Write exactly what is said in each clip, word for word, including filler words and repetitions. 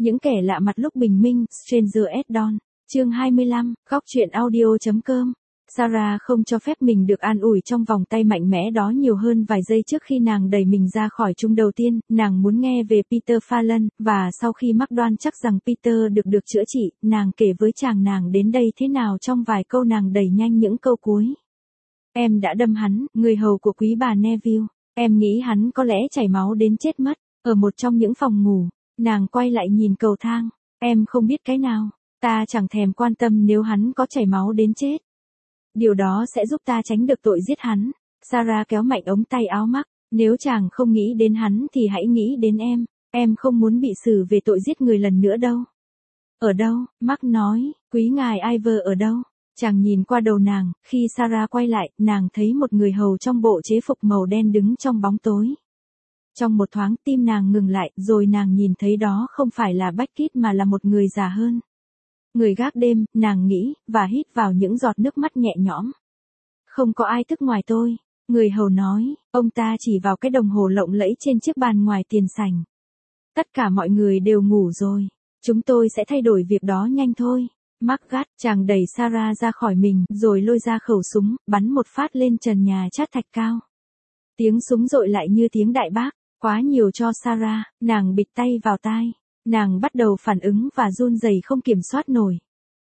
Những kẻ lạ mặt lúc bình minh, Stranger at Dawn, chương hai mươi lăm, góc truyện audio.com. Sarah không cho phép mình được an ủi trong vòng tay mạnh mẽ đó nhiều hơn vài giây trước khi nàng đẩy mình ra khỏi chung. Đầu tiên, nàng muốn nghe về Peter Fallon, và sau khi Mark đoan chắc rằng Peter được được chữa trị, nàng kể với chàng nàng đến đây thế nào trong vài câu. Nàng đẩy nhanh những câu cuối. Em đã đâm hắn, người hầu của quý bà Neville. Em nghĩ hắn có lẽ chảy máu đến chết mất, ở một trong những phòng ngủ. Nàng quay lại nhìn cầu thang. Em không biết cái nào. Ta chẳng thèm quan tâm nếu hắn có chảy máu đến chết. Điều đó sẽ giúp ta tránh được tội giết hắn. Sarah kéo mạnh ống tay áo Mark. Nếu chàng không nghĩ đến hắn thì hãy nghĩ đến em. Em không muốn bị xử về tội giết người lần nữa đâu. Ở đâu? Mark nói. Quý ngài Ivor ở đâu? Chàng nhìn qua đầu nàng. Khi Sarah quay lại, nàng thấy một người hầu trong bộ chế phục màu đen đứng trong bóng tối. Trong một thoáng tim nàng ngừng lại, rồi nàng nhìn thấy đó không phải là Beckett mà là một người già hơn. Người gác đêm, nàng nghĩ, và hít vào những giọt nước mắt nhẹ nhõm. Không có ai thức ngoài tôi, người hầu nói. Ông ta chỉ vào cái đồng hồ lộng lẫy trên chiếc bàn ngoài tiền sảnh. Tất cả mọi người đều ngủ rồi. Chúng tôi sẽ thay đổi việc đó nhanh thôi. Mark gắt, chàng đẩy Sarah ra khỏi mình, rồi lôi ra khẩu súng, bắn một phát lên trần nhà chát thạch cao. Tiếng súng dội lại như tiếng đại bác. Quá nhiều cho Sarah, nàng bịt tay vào tai. Nàng bắt đầu phản ứng và run rẩy không kiểm soát nổi.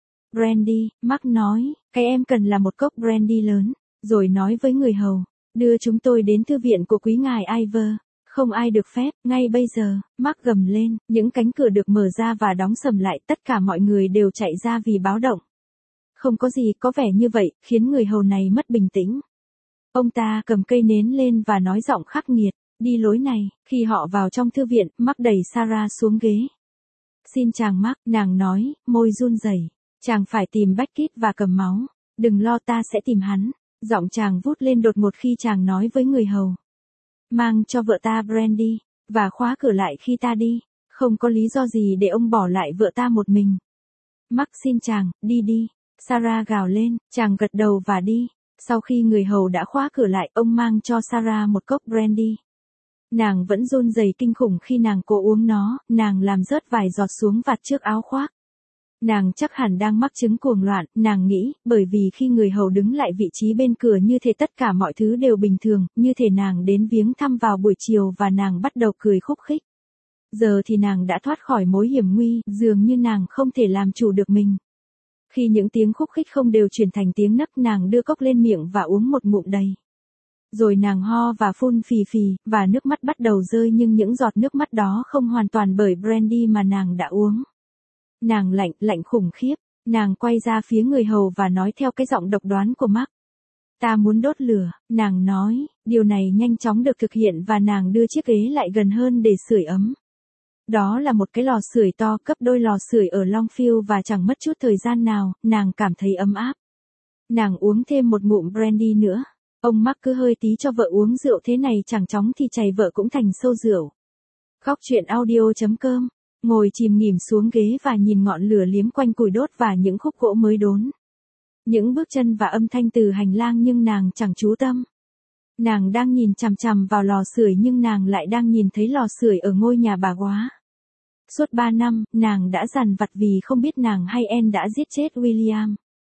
Brandy, Mark nói, cái em cần là một cốc brandy lớn, rồi nói với người hầu, đưa chúng tôi đến thư viện của quý ngài Ivor. Không ai được phép, ngay bây giờ. Mark gầm lên, những cánh cửa được mở ra và đóng sầm lại, tất cả mọi người đều chạy ra vì báo động. Không có gì, có vẻ như vậy, khiến người hầu này mất bình tĩnh. Ông ta cầm cây nến lên và nói giọng khắc nghiệt. Đi lối này. Khi họ vào trong thư viện, Mark đẩy Sarah xuống ghế. Xin chàng Mark, nàng nói, môi run rẩy. Chàng phải tìm Beckett và cầm máu. Đừng lo, ta sẽ tìm hắn. Giọng chàng vút lên đột ngột khi chàng nói với người hầu. Mang cho vợ ta brandy, và khóa cửa lại khi ta đi. Không có lý do gì để ông bỏ lại vợ ta một mình. Mark xin chàng, đi đi. Sarah gào lên, chàng gật đầu và đi. Sau khi người hầu đã khóa cửa lại, ông mang cho Sarah một cốc brandy. Nàng vẫn run rẩy kinh khủng khi nàng cố uống nó, nàng làm rớt vài giọt xuống vạt trước áo khoác. Nàng chắc hẳn đang mắc chứng cuồng loạn, nàng nghĩ, bởi vì khi người hầu đứng lại vị trí bên cửa như thể tất cả mọi thứ đều bình thường, như thể nàng đến viếng thăm vào buổi chiều và nàng bắt đầu cười khúc khích. Giờ thì nàng đã thoát khỏi mối hiểm nguy, dường như nàng không thể làm chủ được mình. Khi những tiếng khúc khích không đều chuyển thành tiếng nấc, nàng đưa cốc lên miệng và uống một ngụm đầy. Rồi nàng ho và phun phì phì, và nước mắt bắt đầu rơi, nhưng những giọt nước mắt đó không hoàn toàn bởi brandy mà nàng đã uống. Nàng lạnh, lạnh khủng khiếp. Nàng quay ra phía người hầu và nói theo cái giọng độc đoán của Mark. Ta muốn đốt lửa, nàng nói. Điều này nhanh chóng được thực hiện và nàng đưa chiếc ghế lại gần hơn để sưởi ấm. Đó là một cái lò sưởi to, gấp đôi lò sưởi ở Longfield, và chẳng mất chút thời gian nào, nàng cảm thấy ấm áp. Nàng uống thêm một ngụm brandy nữa. Ông Mark cứ hơi tí cho vợ uống rượu thế này, chẳng chóng thì chày vợ cũng thành sâu rượu. Góc truyện audio.com. Ngồi chìm nghỉm xuống ghế và nhìn ngọn lửa liếm quanh củi đốt và những khúc gỗ mới đốn. Những bước chân và âm thanh từ hành lang, nhưng nàng chẳng chú tâm. Nàng đang nhìn chằm chằm vào lò sưởi, nhưng nàng lại đang nhìn thấy lò sưởi ở ngôi nhà bà góa. Suốt ba năm, nàng đã dằn vặt vì không biết nàng hay Anne đã giết chết William.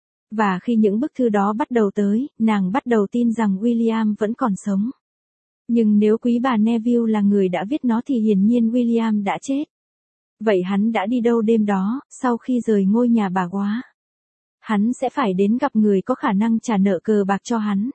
Và khi những bức thư đó bắt đầu tới, nàng bắt đầu tin rằng William vẫn còn sống. Nhưng nếu quý bà Neville là người đã viết nó thì hiển nhiên William đã chết. Vậy hắn đã đi đâu đêm đó, sau khi rời ngôi nhà bà góa? Hắn sẽ phải đến gặp người có khả năng trả nợ cờ bạc cho hắn.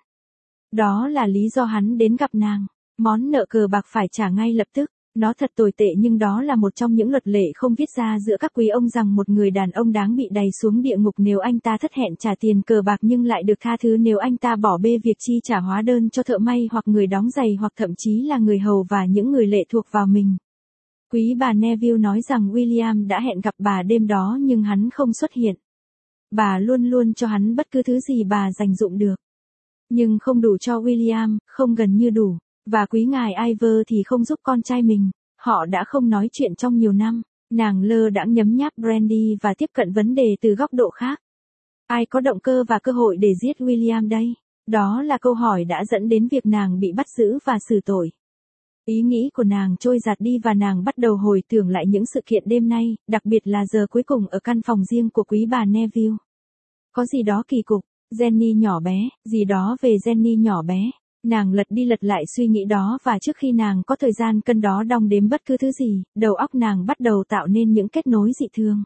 Đó là lý do hắn đến gặp nàng. Món nợ cờ bạc phải trả ngay lập tức. Nó thật tồi tệ, nhưng đó là một trong những luật lệ không viết ra giữa các quý ông rằng một người đàn ông đáng bị đày xuống địa ngục nếu anh ta thất hẹn trả tiền cờ bạc, nhưng lại được tha thứ nếu anh ta bỏ bê việc chi trả hóa đơn cho thợ may hoặc người đóng giày hoặc thậm chí là người hầu và những người lệ thuộc vào mình. Quý bà Neville nói rằng William đã hẹn gặp bà đêm đó nhưng hắn không xuất hiện. Bà luôn luôn cho hắn bất cứ thứ gì bà dành dụm được. Nhưng không đủ cho William, không gần như đủ. Và quý ngài Ivor thì không giúp con trai mình. Họ đã không nói chuyện trong nhiều năm. Nàng lơ đãng nhấm nháp brandy và tiếp cận vấn đề từ góc độ khác. Ai có động cơ và cơ hội để giết William đây? Đó là câu hỏi đã dẫn đến việc nàng bị bắt giữ và xử tội. Ý nghĩ của nàng trôi giạt đi và nàng bắt đầu hồi tưởng lại những sự kiện đêm nay, đặc biệt là giờ cuối cùng ở căn phòng riêng của quý bà Neville. Có gì đó kỳ cục, Jenny nhỏ bé, gì đó về Jenny nhỏ bé. Nàng lật đi lật lại suy nghĩ đó và trước khi nàng có thời gian cân đó đong đếm bất cứ thứ gì, đầu óc nàng bắt đầu tạo nên những kết nối dị thường.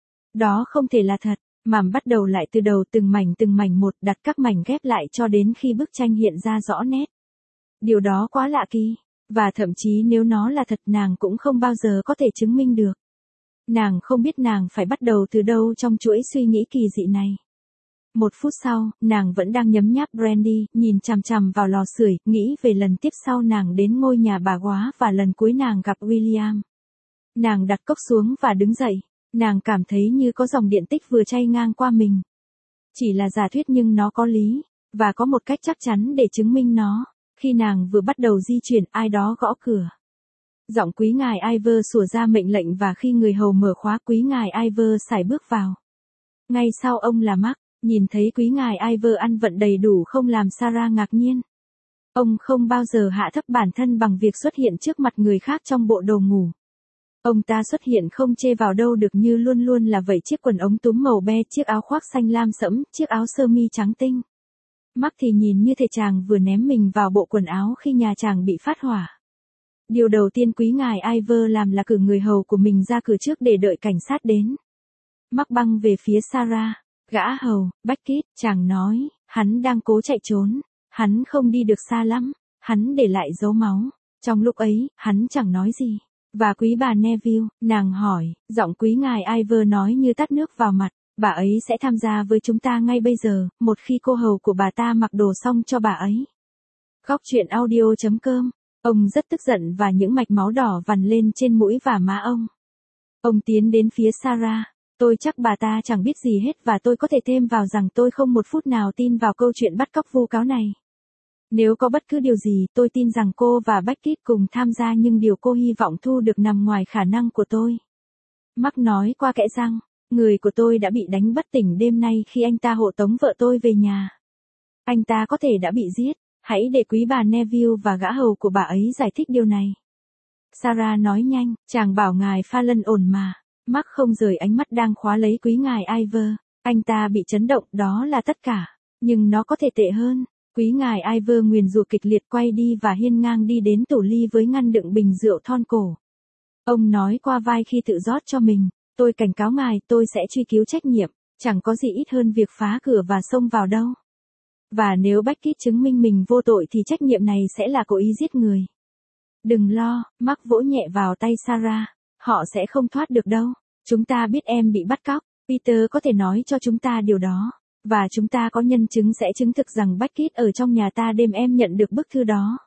Đó không thể là thật, mà bắt đầu lại từ đầu từng mảnh từng mảnh một, đặt các mảnh ghép lại cho đến khi bức tranh hiện ra rõ nét. Điều đó quá lạ kỳ, và thậm chí nếu nó là thật nàng cũng không bao giờ có thể chứng minh được. Nàng không biết nàng phải bắt đầu từ đâu trong chuỗi suy nghĩ kỳ dị này. Một phút sau, nàng vẫn đang nhấm nháp brandy, nhìn chằm chằm vào lò sưởi, nghĩ về lần tiếp sau nàng đến ngôi nhà bà góa và lần cuối nàng gặp William. Nàng đặt cốc xuống và đứng dậy, nàng cảm thấy như có dòng điện tích vừa chay ngang qua mình. Chỉ là giả thuyết nhưng nó có lý, và có một cách chắc chắn để chứng minh nó. Khi nàng vừa bắt đầu di chuyển, ai đó gõ cửa. Giọng quý ngài Iver sủa ra mệnh lệnh và khi người hầu mở khóa, quý ngài Iver sải bước vào. Ngay sau ông là Mark. Nhìn thấy quý ngài Iver ăn vận đầy đủ không làm Sarah ngạc nhiên. Ông không bao giờ hạ thấp bản thân bằng việc xuất hiện trước mặt người khác trong bộ đồ ngủ. Ông ta xuất hiện không chê vào đâu được như luôn luôn là vậy, chiếc quần ống túm màu be, chiếc áo khoác xanh lam sẫm, chiếc áo sơ mi trắng tinh. Mark thì nhìn như thể chàng vừa ném mình vào bộ quần áo khi nhà chàng bị phát hỏa. Điều đầu tiên quý ngài Iver làm là cử người hầu của mình ra cửa trước để đợi cảnh sát đến. Mark băng về phía Sarah. Gã hầu, Beckett, chàng nói, hắn đang cố chạy trốn, hắn không đi được xa lắm, hắn để lại dấu máu. Trong lúc ấy, hắn chẳng nói gì. Và quý bà Neville, nàng hỏi, giọng quý ngài Iver nói như tát nước vào mặt, bà ấy sẽ tham gia với chúng ta ngay bây giờ, một khi cô hầu của bà ta mặc đồ xong cho bà ấy. Góc truyện audio chấm com. Ông rất tức giận và những mạch máu đỏ vằn lên trên mũi và má ông. Ông tiến đến phía Sarah. Tôi chắc bà ta chẳng biết gì hết và tôi có thể thêm vào rằng tôi không một phút nào tin vào câu chuyện bắt cóc vu cáo này. Nếu có bất cứ điều gì, tôi tin rằng cô và Beckett cùng tham gia nhưng điều cô hy vọng thu được nằm ngoài khả năng của tôi. Mark nói qua kẽ răng, người của tôi đã bị đánh bất tỉnh đêm nay khi anh ta hộ tống vợ tôi về nhà. Anh ta có thể đã bị giết, hãy để quý bà Neville và gã hầu của bà ấy giải thích điều này. Sarah nói nhanh, chàng bảo ngài Fallon ổn mà. Mark không rời ánh mắt đang khóa lấy quý ngài Iver. Anh ta bị chấn động, đó là tất cả. Nhưng nó có thể tệ hơn. Quý ngài Iver nguyền rủa kịch liệt quay đi và hiên ngang đi đến tủ ly với ngăn đựng bình rượu thon cổ. Ông nói qua vai khi tự rót cho mình, tôi cảnh cáo ngài, tôi sẽ truy cứu trách nhiệm, chẳng có gì ít hơn việc phá cửa và xông vào đâu. Và nếu Beckett chứng minh mình vô tội thì trách nhiệm này sẽ là cố ý giết người. Đừng lo, Mark vỗ nhẹ vào tay Sarah. Họ sẽ không thoát được đâu. Chúng ta biết em bị bắt cóc. Peter có thể nói cho chúng ta điều đó. Và chúng ta có nhân chứng sẽ chứng thực rằng Beckett ở trong nhà ta đêm em nhận được bức thư đó.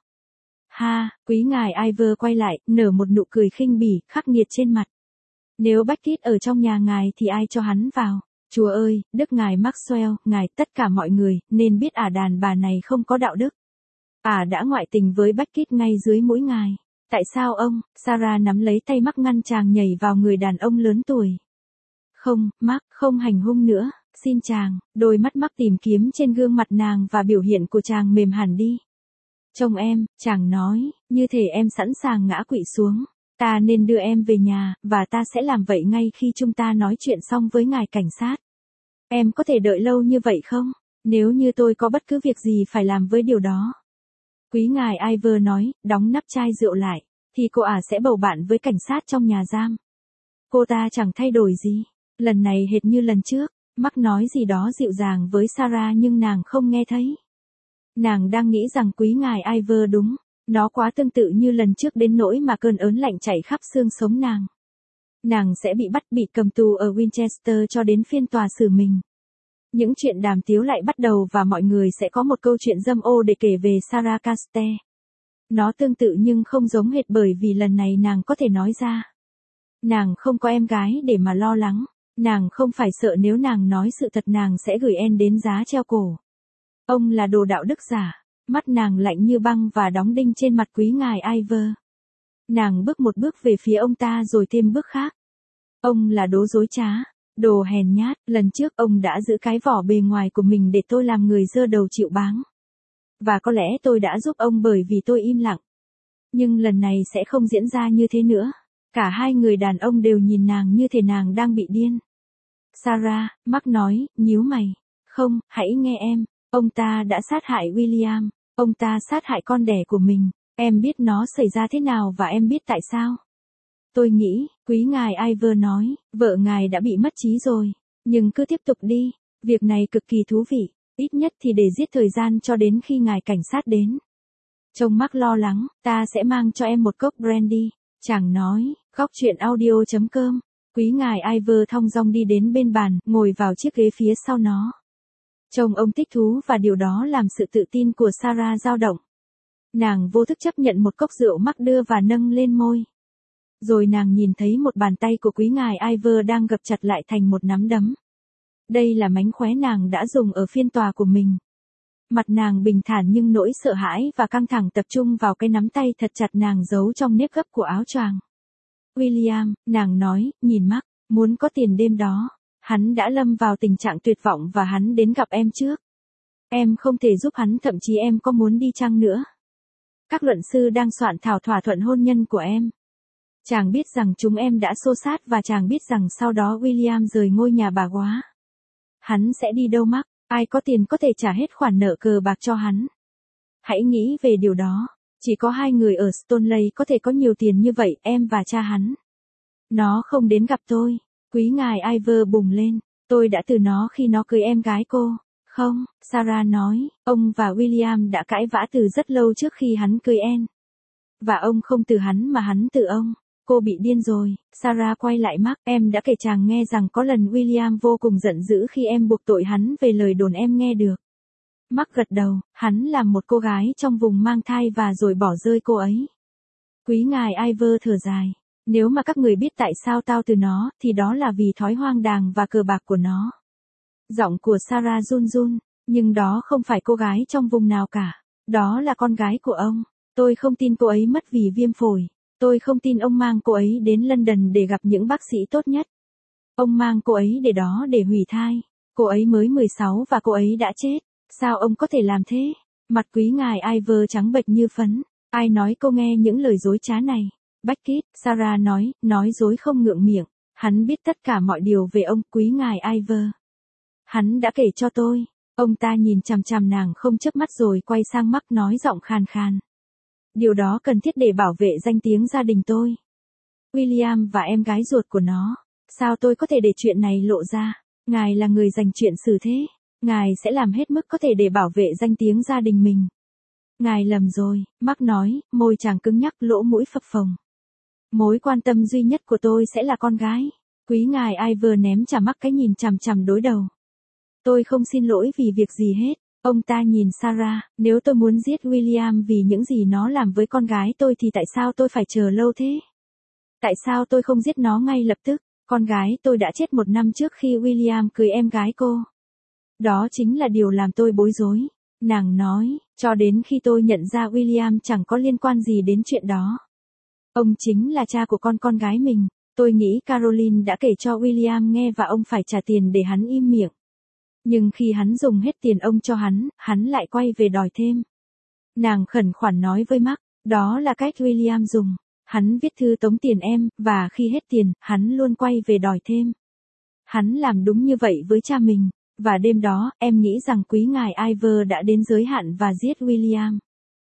Ha, quý ngài Iver quay lại, nở một nụ cười khinh bỉ, khắc nghiệt trên mặt. Nếu Beckett ở trong nhà ngài thì ai cho hắn vào? Chúa ơi, đức ngài Maxwell, ngài, tất cả mọi người, nên biết ả đàn bà này không có đạo đức. Ả đã ngoại tình với Beckett ngay dưới mũi ngài. Tại sao ông? Sarah nắm lấy tay Mark ngăn chàng nhảy vào người đàn ông lớn tuổi. Không, Mark, không hành hung nữa, xin chàng. Đôi mắt Mark tìm kiếm trên gương mặt nàng và biểu hiện của chàng mềm hẳn đi. Chồng em, chàng nói, như thể em sẵn sàng ngã quỵ xuống. Ta nên đưa em về nhà, và ta sẽ làm vậy ngay khi chúng ta nói chuyện xong với ngài cảnh sát. Em có thể đợi lâu như vậy không? Nếu như tôi có bất cứ việc gì phải làm với điều đó. Quý ngài Iver nói, đóng nắp chai rượu lại, thì cô ả sẽ bầu bạn với cảnh sát trong nhà giam. Cô ta chẳng thay đổi gì, lần này hệt như lần trước. Mark nói gì đó dịu dàng với Sarah nhưng nàng không nghe thấy. Nàng đang nghĩ rằng quý ngài Iver đúng, nó quá tương tự như lần trước đến nỗi mà cơn ớn lạnh chảy khắp xương sống nàng. Nàng sẽ bị bắt bị cầm tù ở Winchester cho đến phiên tòa xử mình. Những chuyện đàm tiếu lại bắt đầu và mọi người sẽ có một câu chuyện dâm ô để kể về Sarah Caste. Nó tương tự nhưng không giống hệt bởi vì lần này nàng có thể nói ra. Nàng không có em gái để mà lo lắng. Nàng không phải sợ nếu nàng nói sự thật nàng sẽ gửi En đến giá treo cổ. Ông là đồ đạo đức giả. Mắt nàng lạnh như băng và đóng đinh trên mặt quý ngài Iver. Nàng bước một bước về phía ông ta rồi thêm bước khác. Ông là đố dối trá. Đồ hèn nhát, lần trước ông đã giữ cái vỏ bề ngoài của mình để tôi làm người dơ đầu chịu báng. Và có lẽ tôi đã giúp ông bởi vì tôi im lặng. Nhưng lần này sẽ không diễn ra như thế nữa. Cả hai người đàn ông đều nhìn nàng như thể nàng đang bị điên. Sarah, Mark nói, nhíu mày. Không, hãy nghe em. Ông ta đã sát hại William. Ông ta sát hại con đẻ của mình. Em biết nó xảy ra thế nào và em biết tại sao. Tôi nghĩ, quý ngài Ivor nói, vợ ngài đã bị mất trí rồi. Nhưng cứ tiếp tục đi. Việc này cực kỳ thú vị. Ít nhất thì để giết thời gian cho đến khi ngài cảnh sát đến. Trông Mark lo lắng, ta sẽ mang cho em một cốc brandy. Chàng nói, góc chuyện audio chấm com. Quý ngài Ivor thong dong đi đến bên bàn, ngồi vào chiếc ghế phía sau nó. Trông ông thích thú và điều đó làm sự tự tin của Sarah dao động. Nàng vô thức chấp nhận một cốc rượu Mark đưa và nâng lên môi. Rồi nàng nhìn thấy một bàn tay của quý ngài Ivor đang gập chặt lại thành một nắm đấm. Đây là mánh khóe nàng đã dùng ở phiên tòa của mình. Mặt nàng bình thản nhưng nỗi sợ hãi và căng thẳng tập trung vào cái nắm tay thật chặt nàng giấu trong nếp gấp của áo choàng. William, nàng nói, nhìn Mark, muốn có tiền đêm đó. Hắn đã lâm vào tình trạng tuyệt vọng và hắn đến gặp em trước. Em không thể giúp hắn, thậm chí em có muốn đi chăng nữa. Các luận sư đang soạn thảo thỏa thuận hôn nhân của em. Chàng biết rằng chúng em đã xô xát và chàng biết rằng sau đó William rời ngôi nhà bà góa. Hắn sẽ đi đâu Mark? Ai có tiền có thể trả hết khoản nợ cờ bạc cho hắn. Hãy nghĩ về điều đó. Chỉ có hai người ở Stoneleigh có thể có nhiều tiền như vậy, em và cha hắn. Nó không đến gặp tôi. Quý ngài Ivor bùng lên. Tôi đã từ nó khi nó cưới em gái cô. Không, Sarah nói, ông và William đã cãi vã từ rất lâu trước khi hắn cưới em. Và ông không từ hắn mà hắn từ ông. Cô bị điên rồi. Sarah quay lại Mark, em đã kể chàng nghe rằng có lần William vô cùng giận dữ khi em buộc tội hắn về lời đồn em nghe được. Mark gật đầu, hắn làm một cô gái trong vùng mang thai và rồi bỏ rơi cô ấy. Quý ngài Ivor thở dài. Nếu mà các người biết tại sao tao từ nó, thì đó là vì thói hoang đàng và cờ bạc của nó. Giọng của Sarah run run, nhưng đó không phải cô gái trong vùng nào cả. Đó là con gái của ông. Tôi không tin cô ấy mất vì viêm phổi. Tôi không tin ông mang cô ấy đến London để gặp những bác sĩ tốt nhất. Ông mang cô ấy để đó để hủy thai. Cô ấy mới mười sáu và cô ấy đã chết. Sao ông có thể làm thế? Mặt quý ngài Ivor trắng bệch như phấn. Ai nói cô nghe những lời dối trá này? Beckett, Sarah nói, nói dối không ngượng miệng. Hắn biết tất cả mọi điều về ông, quý ngài Ivor. Hắn đã kể cho tôi. Ông ta nhìn chằm chằm nàng không chớp mắt rồi quay sang Mark nói giọng khàn khàn. Điều đó cần thiết để bảo vệ danh tiếng gia đình tôi. William và em gái ruột của nó. Sao tôi có thể để chuyện này lộ ra? Ngài là người dành chuyện xử thế. Ngài sẽ làm hết mức có thể để bảo vệ danh tiếng gia đình mình. Ngài lầm rồi, Mark nói, môi chàng cứng nhắc, lỗ mũi phập phồng. Mối quan tâm duy nhất của tôi sẽ là con gái. Quý ngài Ivor ném trả Mark cái nhìn chằm chằm đối đầu. Tôi không xin lỗi vì việc gì hết. Ông ta nhìn Sarah, nếu tôi muốn giết William vì những gì nó làm với con gái tôi thì tại sao tôi phải chờ lâu thế? Tại sao tôi không giết nó ngay lập tức? Con gái tôi đã chết một năm trước khi William cưới em gái cô. Đó chính là điều làm tôi bối rối. Nàng nói, cho đến khi tôi nhận ra William chẳng có liên quan gì đến chuyện đó. Ông chính là cha của con con gái mình. Tôi nghĩ Caroline đã kể cho William nghe và ông phải trả tiền để hắn im miệng. Nhưng khi hắn dùng hết tiền ông cho hắn, hắn lại quay về đòi thêm. Nàng khẩn khoản nói với Mark, đó là cách William dùng. Hắn viết thư tống tiền em, và khi hết tiền, hắn luôn quay về đòi thêm. Hắn làm đúng như vậy với cha mình. Và đêm đó, em nghĩ rằng quý ngài Ivor đã đến giới hạn và giết William.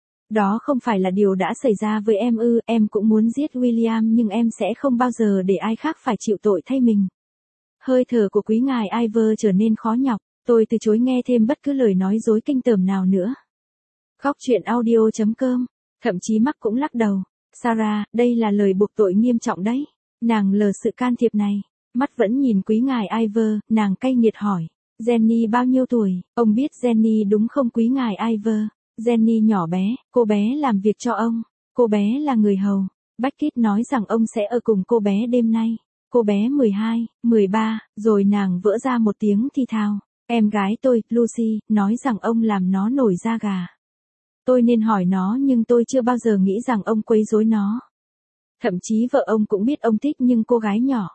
Đó không phải là điều đã xảy ra với em ư, em cũng muốn giết William nhưng em sẽ không bao giờ để ai khác phải chịu tội thay mình. Hơi thở của quý ngài Ivor trở nên khó nhọc, tôi từ chối nghe thêm bất cứ lời nói dối kinh tởm nào nữa. Góc chuyện audio chấm com, thậm chí Mark cũng lắc đầu. Sarah, đây là lời buộc tội nghiêm trọng đấy. Nàng lờ sự can thiệp này, mắt vẫn nhìn quý ngài Ivor, nàng cay nghiệt hỏi. Jenny bao nhiêu tuổi? Ông biết Jenny đúng không quý ngài Ivor? Jenny nhỏ bé, cô bé làm việc cho ông. Cô bé là người hầu. Beckett nói rằng ông sẽ ở cùng cô bé đêm nay. Cô bé mười hai, mười ba, rồi nàng vỡ ra một tiếng thì thào. Em gái tôi, Lucy, nói rằng ông làm nó nổi da gà. Tôi nên hỏi nó nhưng tôi chưa bao giờ nghĩ rằng ông quấy rối nó. Thậm chí vợ ông cũng biết ông thích nhưng cô gái nhỏ.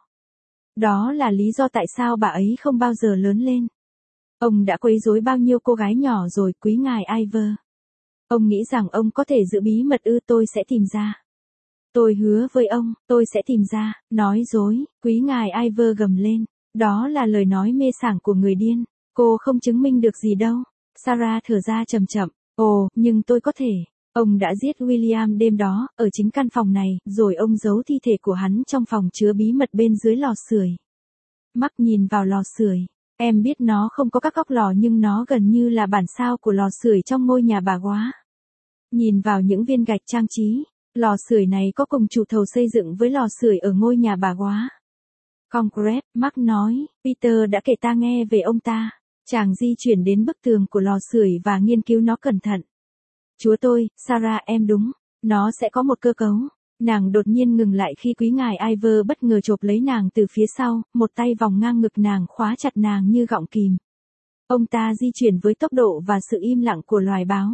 Đó là lý do tại sao bà ấy không bao giờ lớn lên. Ông đã quấy rối bao nhiêu cô gái nhỏ rồi quý ngài Ivor. Ông nghĩ rằng ông có thể giữ bí mật ư? Tôi sẽ tìm ra. Tôi hứa với ông, tôi sẽ tìm ra. Nói dối, quý ngài Ivor gầm lên. Đó là lời nói mê sảng của người điên. Cô không chứng minh được gì đâu. Sarah thở ra chậm chậm. Ồ, nhưng tôi có thể. Ông đã giết William đêm đó, ở chính căn phòng này, rồi ông giấu thi thể của hắn trong phòng chứa bí mật bên dưới lò sưởi. Mark nhìn vào lò sưởi. Em biết nó không có các góc lò nhưng nó gần như là bản sao của lò sưởi trong ngôi nhà bà Quá. Nhìn vào những viên gạch trang trí, lò sưởi này có cùng chủ thầu xây dựng với lò sưởi ở ngôi nhà bà Quá. Concrete, Mark nói, Peter đã kể ta nghe về ông ta. Chàng di chuyển đến bức tường của lò sưởi và nghiên cứu nó cẩn thận. Chúa tôi, Sarah em đúng, nó sẽ có một cơ cấu. Nàng đột nhiên ngừng lại khi quý ngài Ivor bất ngờ chộp lấy nàng từ phía sau, một tay vòng ngang ngực nàng khóa chặt nàng như gọng kìm. Ông ta di chuyển với tốc độ và sự im lặng của loài báo.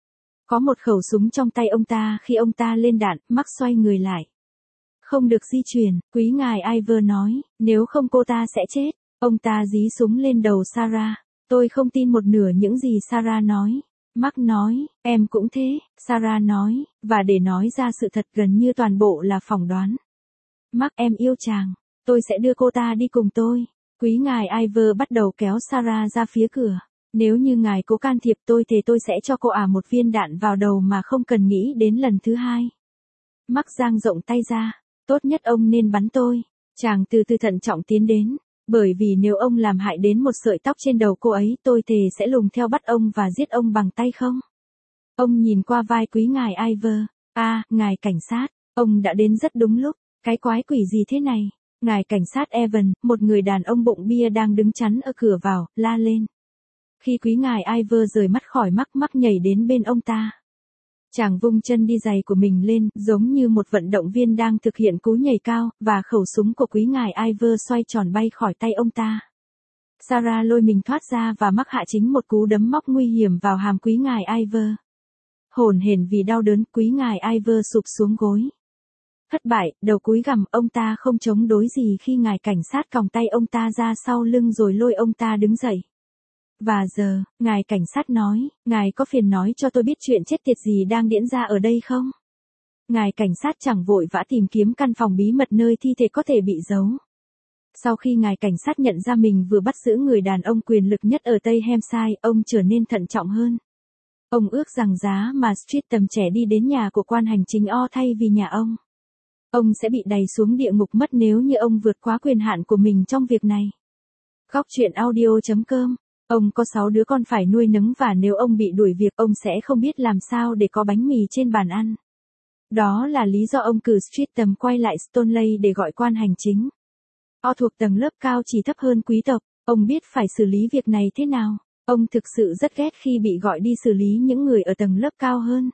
Có một khẩu súng trong tay ông ta khi ông ta lên đạn, Mark xoay người lại. Không được di chuyển, quý ngài Ivor nói, nếu không cô ta sẽ chết. Ông ta dí súng lên đầu Sarah. Tôi không tin một nửa những gì Sarah nói. Mark nói, em cũng thế, Sarah nói, và để nói ra sự thật gần như toàn bộ là phỏng đoán. Mark em yêu chàng, tôi sẽ đưa cô ta đi cùng tôi. Quý ngài Ivor bắt đầu kéo Sarah ra phía cửa. Nếu như ngài cố can thiệp tôi thì tôi sẽ cho cô ả một viên đạn vào đầu mà không cần nghĩ đến lần thứ hai. Mark dang rộng tay ra, tốt nhất ông nên bắn tôi. Chàng từ từ thận trọng tiến đến. Bởi vì nếu ông làm hại đến một sợi tóc trên đầu cô ấy tôi thề sẽ lùng theo bắt ông và giết ông bằng tay không. Ông nhìn qua vai quý ngài Ivor. À, ngài cảnh sát, ông đã đến rất đúng lúc. Cái quái quỷ gì thế này? Ngài cảnh sát Evan, một người đàn ông bụng bia đang đứng chắn ở cửa vào, la lên. Khi quý ngài Ivor rời mắt khỏi Mark, Mark nhảy đến bên ông ta. Chàng vung chân đi giày của mình lên, giống như một vận động viên đang thực hiện cú nhảy cao, và khẩu súng của quý ngài Ivor xoay tròn bay khỏi tay ông ta. Sarah lôi mình thoát ra và Mark hạ chính một cú đấm móc nguy hiểm vào hàm quý ngài Ivor. Hổn hển vì đau đớn, quý ngài Ivor sụp xuống gối. Thất bại, đầu cúi gằm, ông ta không chống đối gì khi ngài cảnh sát còng tay ông ta ra sau lưng rồi lôi ông ta đứng dậy. Và giờ, ngài cảnh sát nói, ngài có phiền nói cho tôi biết chuyện chết tiệt gì đang diễn ra ở đây không? Ngài cảnh sát chẳng vội vã tìm kiếm căn phòng bí mật nơi thi thể có thể bị giấu. Sau khi ngài cảnh sát nhận ra mình vừa bắt giữ người đàn ông quyền lực nhất ở Tây Hampshire, ông trở nên thận trọng hơn. Ông ước rằng giá mà Street tầm trẻ đi đến nhà của quan hành chính O thay vì nhà ông. Ông sẽ bị đày xuống địa ngục mất nếu như ông vượt quá quyền hạn của mình trong việc này. Góc truyện audio chấm com. Ông có sáu đứa con phải nuôi nấng và nếu ông bị đuổi việc ông sẽ không biết làm sao để có bánh mì trên bàn ăn. Đó là lý do ông cử Streatham quay lại Stoneleigh để gọi quan hành chính. O thuộc tầng lớp cao chỉ thấp hơn quý tộc, ông biết phải xử lý việc này thế nào. Ông thực sự rất ghét khi bị gọi đi xử lý những người ở tầng lớp cao hơn.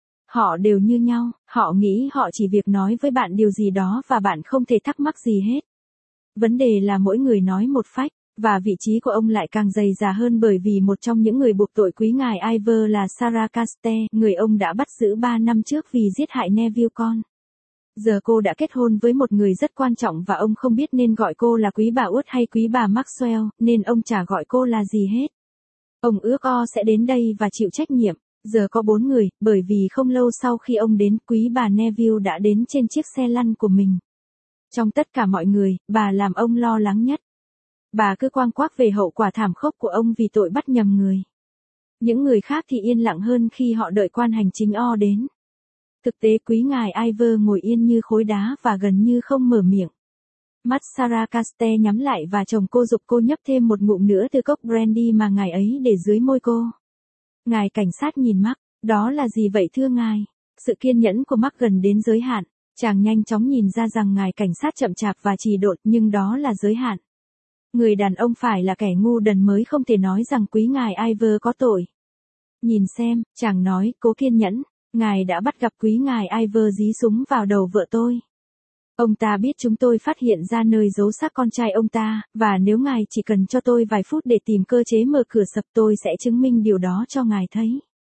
Họ đều như nhau, họ nghĩ họ chỉ việc nói với bạn điều gì đó và bạn không thể thắc mắc gì hết. Vấn đề là mỗi người nói một phách. Và vị trí của ông lại càng dày dà hơn bởi vì một trong những người buộc tội quý ngài Ivor là Sarah Caste, người ông đã bắt giữ ba năm trước vì giết hại Neville con. Giờ cô đã kết hôn với một người rất quan trọng và ông không biết nên gọi cô là quý bà Út hay quý bà Maxwell, nên ông chả gọi cô là gì hết. Ông ước O sẽ đến đây và chịu trách nhiệm. Giờ có bốn người, bởi vì không lâu sau khi ông đến, quý bà Neville đã đến trên chiếc xe lăn của mình. Trong tất cả mọi người, bà làm ông lo lắng nhất. Bà cứ quang quác về hậu quả thảm khốc của ông vì tội bắt nhầm người. Những người khác thì yên lặng hơn khi họ đợi quan hành chính O đến. Thực tế quý ngài Ivor ngồi yên như khối đá và gần như không mở miệng. Mắt Sarah Caste nhắm lại và chồng cô giục cô nhấp thêm một ngụm nữa từ cốc brandy mà ngài ấy để dưới môi cô. Ngài cảnh sát nhìn Mark, đó là gì vậy thưa ngài? Sự kiên nhẫn của Mark gần đến giới hạn. Chàng nhanh chóng nhìn ra rằng ngài cảnh sát chậm chạp và trì độn nhưng đó là giới hạn. Người đàn ông phải là kẻ ngu đần mới không thể nói rằng quý ngài Ivor có tội. Nhìn xem, chàng nói, cố kiên nhẫn, ngài đã bắt gặp quý ngài Ivor dí súng vào đầu vợ tôi. Ông ta biết chúng tôi phát hiện ra nơi giấu xác con trai ông ta, và nếu ngài chỉ cần cho tôi vài phút để tìm cơ chế mở cửa sập tôi sẽ chứng minh điều đó cho ngài thấy.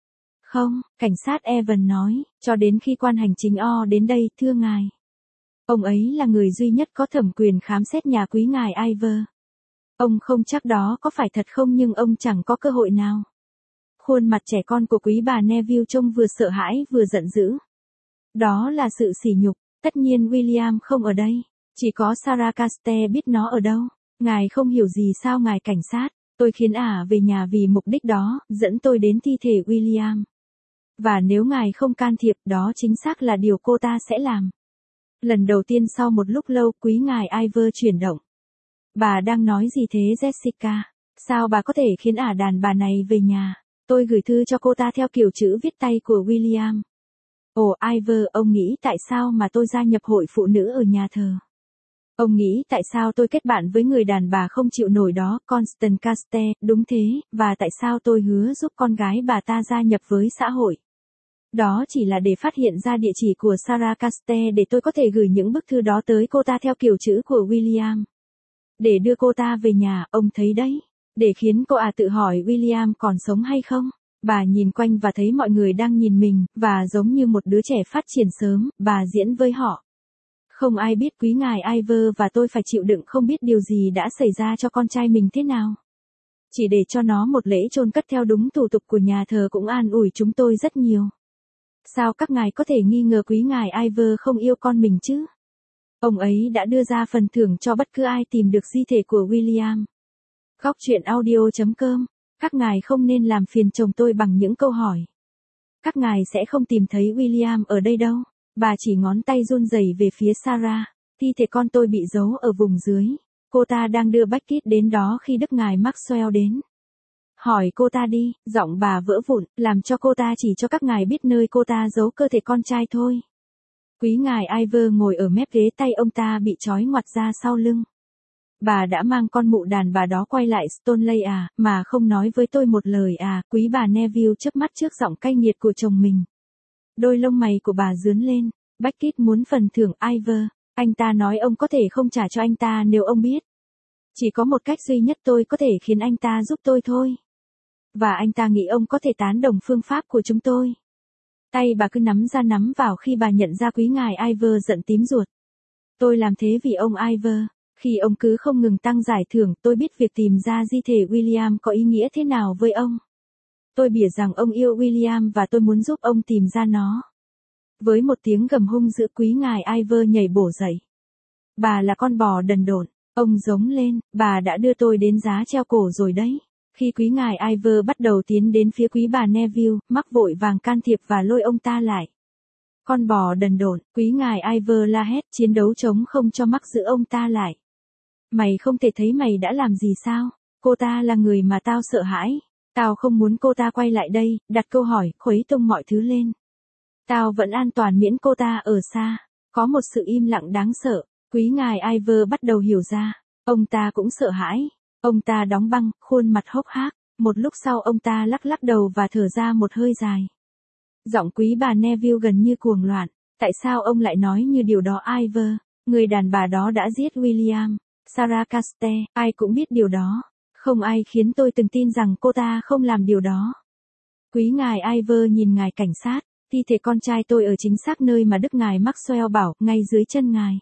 Không, cảnh sát Evan nói, cho đến khi quan hành chính O đến đây, thưa ngài. Ông ấy là người duy nhất có thẩm quyền khám xét nhà quý ngài Ivor. Ông không chắc đó có phải thật không nhưng ông chẳng có cơ hội nào. Khuôn mặt trẻ con của quý bà Neville trông vừa sợ hãi vừa giận dữ. Đó là sự sỉ nhục, tất nhiên William không ở đây, chỉ có Sarah Caste biết nó ở đâu. Ngài không hiểu gì sao ngài cảnh sát, tôi khiến ả về nhà vì mục đích đó, dẫn tôi đến thi thể William. Và nếu ngài không can thiệp, đó chính xác là điều cô ta sẽ làm. Lần đầu tiên sau một lúc lâu, quý ngài Ivor chuyển động. Bà đang nói gì thế Jessica? Sao bà có thể khiến ả đàn bà này về nhà? Tôi gửi thư cho cô ta theo kiểu chữ viết tay của William. Ồ Ivor, ông nghĩ tại sao mà tôi gia nhập hội phụ nữ ở nhà thờ? Ông nghĩ tại sao tôi kết bạn với người đàn bà không chịu nổi đó, Constance Caste, đúng thế, và tại sao tôi hứa giúp con gái bà ta gia nhập với xã hội? Đó chỉ là để phát hiện ra địa chỉ của Sarah Caste để tôi có thể gửi những bức thư đó tới cô ta theo kiểu chữ của William. Để đưa cô ta về nhà, ông thấy đấy. Để khiến cô à tự hỏi William còn sống hay không. Bà nhìn quanh và thấy mọi người đang nhìn mình, và giống như một đứa trẻ phát triển sớm, bà diễn với họ. Không ai biết quý ngài Ivor và tôi phải chịu đựng không biết điều gì đã xảy ra cho con trai mình thế nào. Chỉ để cho nó một lễ chôn cất theo đúng thủ tục của nhà thờ cũng an ủi chúng tôi rất nhiều. Sao các ngài có thể nghi ngờ quý ngài Ivor không yêu con mình chứ? Ông ấy đã đưa ra phần thưởng cho bất cứ ai tìm được di thể của William. Góc truyện audio chấm com. Các ngài không nên làm phiền chồng tôi bằng những câu hỏi. Các ngài sẽ không tìm thấy William ở đây đâu. Bà chỉ ngón tay run rẩy về phía Sarah. Thi thể con tôi bị giấu ở vùng dưới. Cô ta đang đưa Beckett đến đó khi đức ngài Maxwell đến. Hỏi cô ta đi, giọng bà vỡ vụn, làm cho cô ta chỉ cho các ngài biết nơi cô ta giấu cơ thể con trai thôi. Quý ngài Ivor ngồi ở mép ghế, tay ông ta bị trói ngoặt ra sau lưng. Bà đã mang con mụ đàn bà đó quay lại Stoneleigh à, mà không nói với tôi một lời à, quý bà Neville chớp mắt trước giọng cay nghiệt của chồng mình. Đôi lông mày của bà rướn lên. Beckett muốn phần thưởng Ivor. Anh ta nói ông có thể không trả cho anh ta nếu ông biết. Chỉ có một cách duy nhất tôi có thể khiến anh ta giúp tôi thôi. Và anh ta nghĩ ông có thể tán đồng phương pháp của chúng tôi. Tay bà cứ nắm ra nắm vào khi bà nhận ra quý ngài Ivor giận tím ruột. Tôi làm thế vì ông Ivor. Khi ông cứ không ngừng tăng giải thưởng, tôi biết việc tìm ra di thể William có ý nghĩa thế nào với ông. Tôi bỉa rằng ông yêu William và tôi muốn giúp ông tìm ra nó. Với một tiếng gầm hung dữ, quý ngài Ivor nhảy bổ dậy. Bà là con bò đần độn, ông giống lên, bà đã đưa tôi đến giá treo cổ rồi đấy. Khi quý ngài Ivor bắt đầu tiến đến phía quý bà Neville, Mark vội vàng can thiệp và lôi ông ta lại. Con bò đần độn, quý ngài Ivor la hét, chiến đấu chống không cho Mark giữ ông ta lại. Mày không thể thấy mày đã làm gì sao? Cô ta là người mà tao sợ hãi. Tao không muốn cô ta quay lại đây, đặt câu hỏi, khuấy tung mọi thứ lên. Tao vẫn an toàn miễn cô ta ở xa. Có một sự im lặng đáng sợ. Quý ngài Ivor bắt đầu hiểu ra. Ông ta cũng sợ hãi. Ông ta đóng băng, khuôn mặt hốc hác. Một lúc sau ông ta lắc lắc đầu và thở ra một hơi dài. Giọng quý bà Neville gần như cuồng loạn. Tại sao ông lại nói như điều đó Ivor? Người đàn bà đó đã giết William. Sarah Caste, ai cũng biết điều đó. Không ai khiến tôi từng tin rằng cô ta không làm điều đó. Quý ngài Ivor nhìn ngài cảnh sát. Thi thể con trai tôi ở chính xác nơi mà đức ngài Maxwell bảo, ngay dưới chân ngài.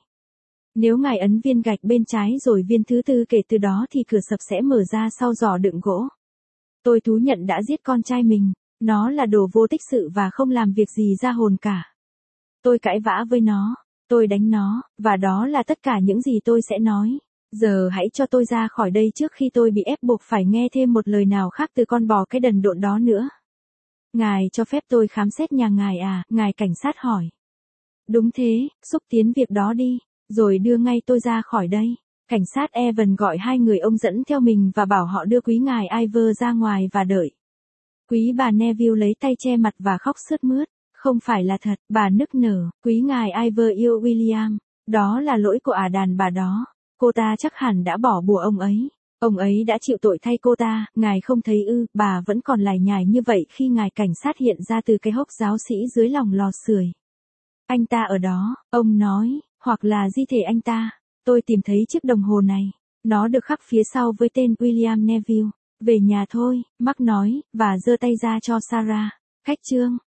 Nếu ngài ấn viên gạch bên trái rồi viên thứ tư kể từ đó thì cửa sập sẽ mở ra sau giỏ đựng gỗ. Tôi thú nhận đã giết con trai mình. Nó là đồ vô tích sự và không làm việc gì ra hồn cả. Tôi cãi vã với nó. Tôi đánh nó, và đó là tất cả những gì tôi sẽ nói. Giờ hãy cho tôi ra khỏi đây trước khi tôi bị ép buộc phải nghe thêm một lời nào khác từ con bò cái đần độn đó nữa. Ngài cho phép tôi khám xét nhà ngài à? Ngài cảnh sát hỏi. Đúng thế, xúc tiến việc đó đi, rồi đưa ngay tôi ra khỏi đây. Cảnh sát Evan gọi hai người ông dẫn theo mình và bảo họ đưa quý ngài Ivor ra ngoài và đợi. Quý bà Neville lấy tay che mặt và khóc sướt mướt. Không phải là thật, bà nức nở, quý ngài Ivor yêu William. Đó là lỗi của ả đàn bà đó. Cô ta chắc hẳn đã bỏ bùa ông ấy. Ông ấy đã chịu tội thay cô ta, ngài không thấy ư? Bà vẫn còn lải nhải như vậy khi ngài cảnh sát hiện ra từ cái hốc giáo sĩ dưới lòng lò sưởi. Anh ta ở đó, ông nói, hoặc là di thể anh ta. Tôi tìm thấy chiếc đồng hồ này. Nó được khắc phía sau với tên William Neville. Về nhà thôi, Mark nói, và giơ tay ra cho Sarah. Cách chương.